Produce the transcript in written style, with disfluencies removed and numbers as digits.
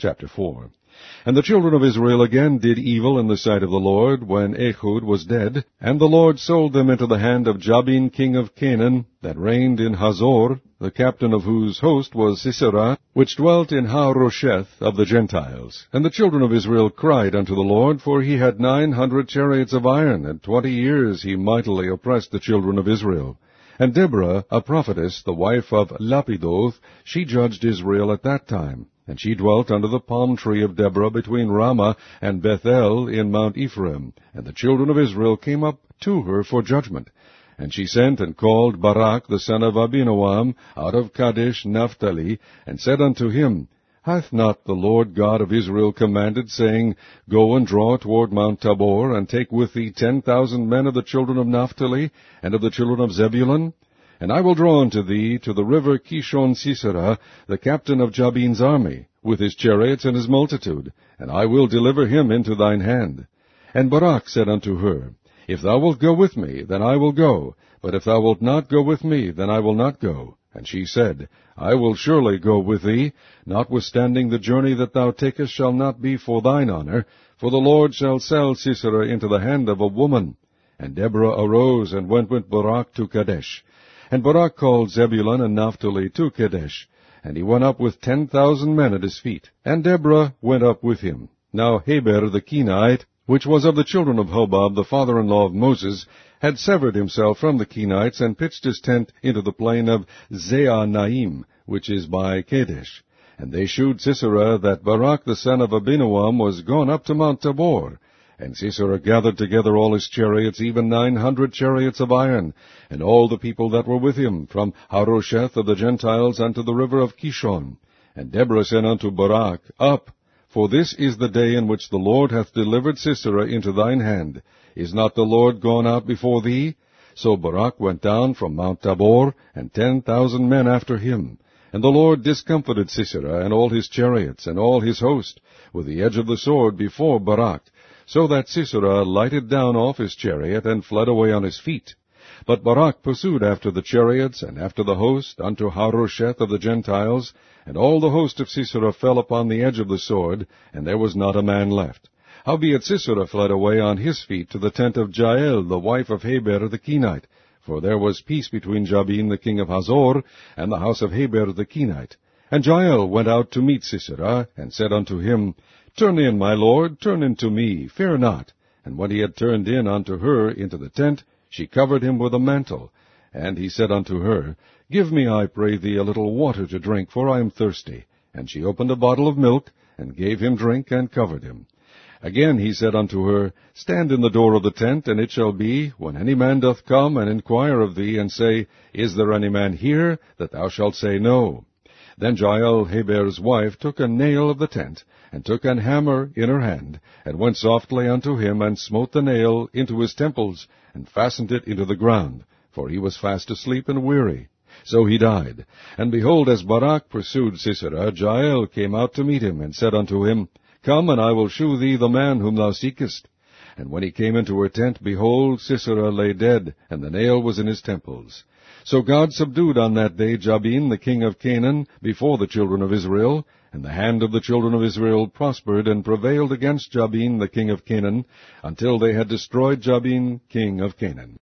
Chapter 4. And the children of Israel again did evil in the sight of the Lord, when Ehud was dead, and the Lord sold them into the hand of Jabin king of Canaan, that reigned in Hazor, the captain of whose host was Sisera, which dwelt in Harosheth of the Gentiles. And the children of Israel cried unto the Lord, for he had 900 chariots of iron, and 20 years he mightily oppressed the children of Israel. And Deborah, a prophetess, the wife of Lapidoth, she judged Israel at that time. And she dwelt under the palm tree of Deborah between Ramah and Bethel in Mount Ephraim. And the children of Israel came up to her for judgment. And she sent and called Barak the son of Abinoam out of Kadesh Naphtali, and said unto him, Hath not the Lord God of Israel commanded, saying, Go and draw toward Mount Tabor, and take with thee 10,000 men of the children of Naphtali, and of the children of Zebulun? And I will draw unto thee to the river Kishon Sisera, the captain of Jabin's army, with his chariots and his multitude, and I will deliver him into thine hand. And Barak said unto her, If thou wilt go with me, then I will go, but if thou wilt not go with me, then I will not go. And she said, I will surely go with thee, notwithstanding the journey that thou takest shall not be for thine honor, for the Lord shall sell Sisera into the hand of a woman. And Deborah arose and went with Barak to Kadesh. And Barak called Zebulun and Naphtali to Kadesh, and he went up with 10,000 men at his feet. And Deborah went up with him. Now Heber the Kenite, which was of the children of Hobab, the father-in-law of Moses, had severed himself from the Kenites, and pitched his tent into the plain of Zaanaim, which is by Kadesh. And they shewed Sisera that Barak the son of Abinoam was gone up to Mount Tabor. And Sisera gathered together all his chariots, even 900 chariots of iron, and all the people that were with him, from Harosheth of the Gentiles unto the river of Kishon. And Deborah said unto Barak, Up, for this is the day in which the Lord hath delivered Sisera into thine hand. Is not the Lord gone out before thee? So Barak went down from Mount Tabor, and 10,000 men after him. And the Lord discomfited Sisera, and all his chariots, and all his host, with the edge of the sword before Barak, so that Sisera lighted down off his chariot, and fled away on his feet. But Barak pursued after the chariots, and after the host, unto Harosheth of the Gentiles, and all the host of Sisera fell upon the edge of the sword, and there was not a man left. Howbeit Sisera fled away on his feet to the tent of Jael, the wife of Heber the Kenite, for there was peace between Jabin the king of Hazor, and the house of Heber the Kenite. And Jael went out to meet Sisera, and said unto him, Turn in, my lord, turn in to me, fear not. And when he had turned in unto her into the tent, she covered him with a mantle. And he said unto her, Give me, I pray thee, a little water to drink, for I am thirsty. And she opened a bottle of milk, and gave him drink, and covered him. Again he said unto her, Stand in the door of the tent, and it shall be, when any man doth come and inquire of thee, and say, Is there any man here? That thou shalt say, No. Then Jael, Heber's wife, took a nail of the tent, and took an hammer in her hand, and went softly unto him, and smote the nail into his temples, and fastened it into the ground, for he was fast asleep and weary. So he died. And behold, as Barak pursued Sisera, Jael came out to meet him, and said unto him, Come, and I will shew thee the man whom thou seekest. And when he came into her tent, behold, Sisera lay dead, and the nail was in his temples. So God subdued on that day Jabin the king of Canaan before the children of Israel, and the hand of the children of Israel prospered and prevailed against Jabin the king of Canaan, until they had destroyed Jabin king of Canaan.